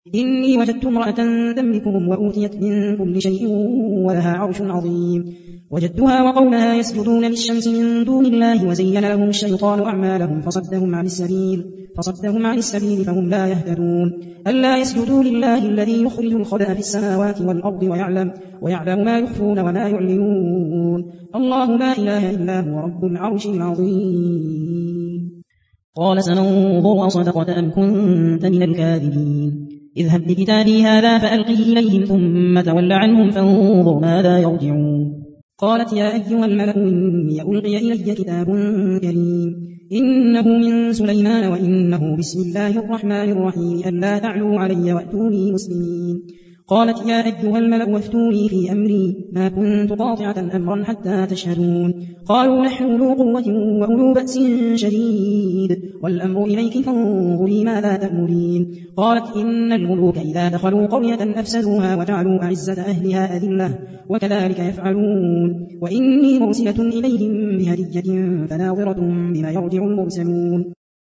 إني وجدت امرأة تملكهم وأوتيت من كل شيء ولها عرش عظيم. وجدتها وقومها يسجدون للشمس من دون الله وزين لهم الشيطان أعمالهم فصدهم عن السبيل فهم لا يهتدون. ألا يسجدوا لله الذي يخرج الخبأ في السماوات والأرض ويعلم ما يخفون وما يعلنون. الله لا إله إلا هو رب العرش العظيم. قال سننظر أصدقت أم كنت من الكاذبين. اذهب بكتابي هذا فألقه إليهم ثم تول عنهم فانظر ماذا يرجعون. قالت يا أيها الملأ إني ألقي إلي كتاب كريم إنه من سليمان وإنه بسم الله الرحمن الرحيم ألا تعلوا علي وأتوني مسلمين. قالت يا أيها الملأ وافتوني في أمري ما كنت قاطعة أمرا حتى تشهدون. قالوا نحن أولو قوة وأولو بأس شديد والأمر إليك فانظري ماذا تأمرين. قالت إن الملوك إذا دخلوا قرية أفسدوها وجعلوا أعزة أهلها أذلة وكذلك يفعلون. وإني مرسلة إليهم بهدية فناظرة بما يرجع المرسلون.